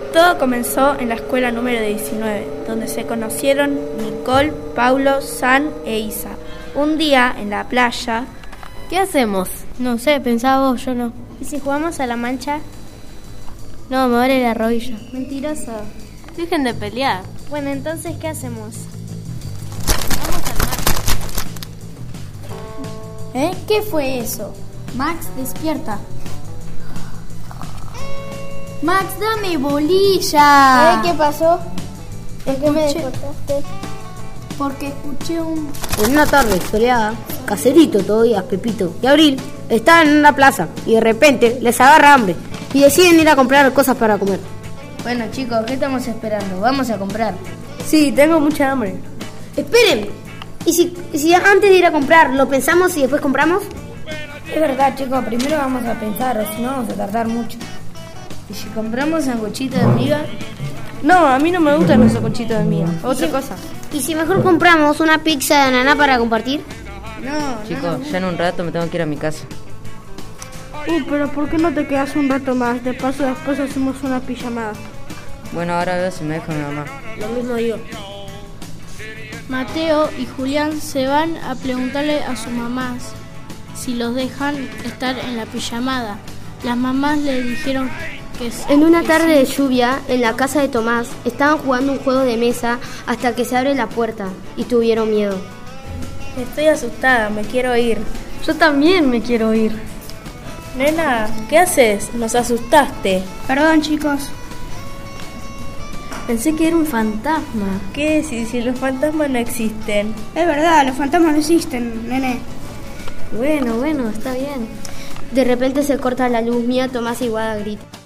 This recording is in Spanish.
Todo comenzó en la escuela número 19, donde se conocieron Nicole, Paulo, San e Isa. Un día, en la playa... ¿Qué hacemos? No sé, pensaba vos, yo no. ¿Y si jugamos a la mancha? No, me duele la rodilla. Mentiroso. Dejen de pelear. Bueno, entonces, ¿qué hacemos? Vamos al mar. ¿Qué fue eso? Max, despierta. Max, dame bolilla. ¿Qué pasó? ¿Por qué me despertaste? Porque escuché un... En una tarde soleada, Caserito todavía, Pepito y Abril estaban en una plaza y de repente les agarra hambre y deciden ir a comprar cosas para comer. Bueno, chicos, ¿qué estamos esperando? Vamos a comprar. Sí, tengo mucha hambre. ¡Esperen! ¿Y si antes de ir a comprar lo pensamos y después compramos? Es verdad, chicos, primero vamos a pensar, o si no vamos a tardar mucho. ¿Y si compramos sanguchitos de miga? No, a mí no me gustan los sanguchitos de miga. Otra cosa. ¿Y si mejor compramos una pizza de ananá para compartir? No, Chicos, ya en un rato me tengo que ir a mi casa. Pero ¿por qué no te quedas un rato más? De paso después hacemos una pijamada. Bueno, ahora veo si me deja mi mamá. Lo mismo digo. Mateo y Julián se van a preguntarle a sus mamás si los dejan estar en la pijamada. Las mamás le dijeron que sí. En una tarde de lluvia, en la casa de Tomás, estaban jugando un juego de mesa hasta que se abre la puerta y tuvieron miedo. Estoy asustada, me quiero ir. Yo también me quiero ir. Nena, ¿qué haces? Nos asustaste. Perdón, chicos. Pensé que era un fantasma. ¿Qué decís? Si los fantasmas no existen. Es verdad, los fantasmas no existen, nene. Bueno, está bien. De repente se corta la luz, Mía, Tomás y Guada grita.